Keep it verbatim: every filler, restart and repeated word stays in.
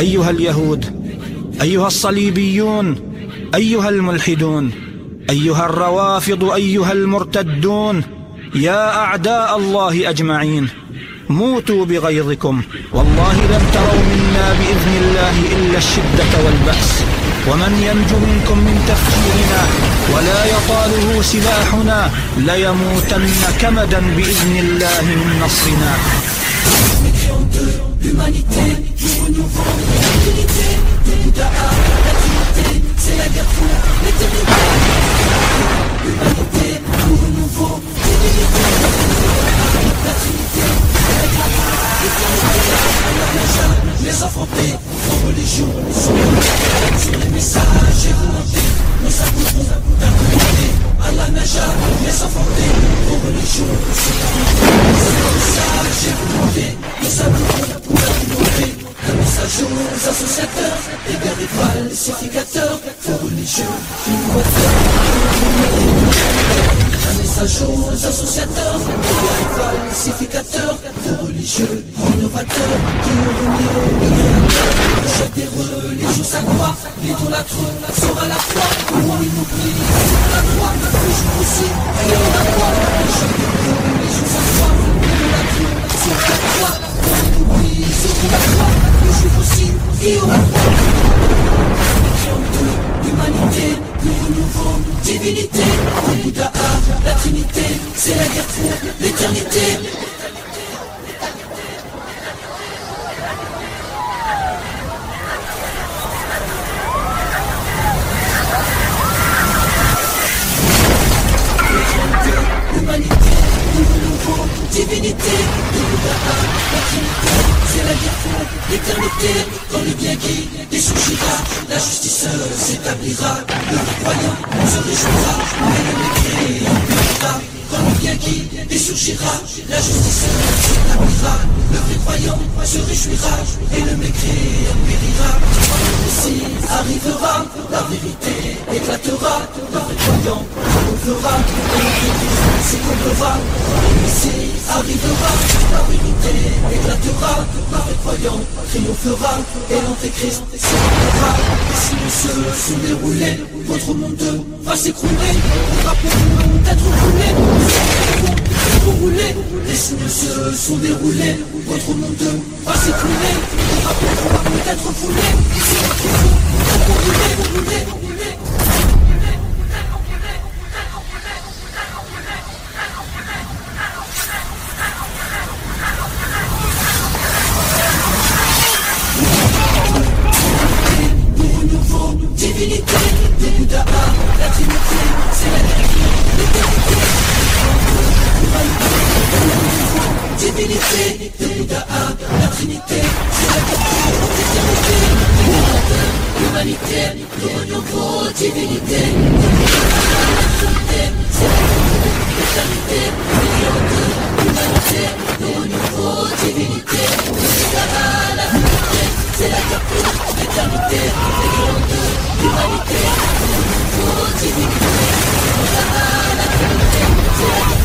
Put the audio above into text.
أيها اليهود، أيها الصليبيون، أيها الملحدون، أيها الروافض، أيها المرتدون، يا أعداء الله أجمعين، موتوا بغيظكم، والله لن تروا منا بإذن الله إلا الشدة والبأس، ومن ينج منكم من تفكيرنا ولا يطاله سلاحنا ليموتن كمدا بإذن الله من نصرنا. L'humanité, nous renouvelons l'unité, de Bouddha à la Trinité, c'est la guerre pour l'éternité. L'humanité, nous renouvelons l'unité, de Bouddha à la Trinité, c'est la guerre pour l'éternité. Allah n'a jamais affronté nos religions, sur les sur les messages et volontés, nous savons d'impunité. Allah n'a jamais affronté nos religions, sur les messages et volontés, nous savons un message aux associateurs, des guerres falsificateurs, aux religieux, innovateurs. Un message aux associateurs, des guerres falsificateurs, aux religieux, innovateurs, qui ont remis le créateur. Le chef des religions s'accroît, l'idolâtre sera la foi. Où il nous prie sur la croix, le jour aussi, et on la croix. Le chef des religions s'accroît, l'idolâtre sera la croix. Oui, sur la croix, le jour aussi, et on la croix. L'humanité, nous renouvelons divinité, le Bouddha a la Trinité, c'est la guerre pour l'éternité. L'humanité, nous renouvelons divinité, le Bouddha a la Trinité, c'est la guerre pour l'éternité. Quand le bien guide surgira, la justice s'établira, le croyant se réjouira, et le mécréant périra. Quand le bien guide surgira, la justice s'établira, le vrai croyant se réjouira, et le mécréant périra. Quand le Messie arrivera, la vérité éclatera, le vrai croyant triomphera, et l'Église s'écombrera. Quand le Messie arrivera, la vérité éclatera, le vrai croyant triomphera, et l'Antéchrist s'écroulera. Et si les cieux sont déroulés, votre monde va s'écrouler. On va pour nous d'être roulés, pour rouler. Les signes se sont déroulés, votre monde va s'écrouler. On va pour nous d'être foulés, pour rouler, pour rouler, pour rouler. Divinité, le Bouddha a la Trinité, c'est la guerre pour l'éternité. Divinité, le Bouddha a la Trinité, c'est la guerre pour l'éternité. L'humanité, le renouveau, divinité, le Bouddha a la Trinité, c'est la guerre pour l'éternité. L'humanité, le renouveau, divinité, le Bouddha a la Trinité, c'est la guerre pour l'éternité. L'humanité, le renouveau, divinité, le Bouddha a la Trinité, c'est la guerre.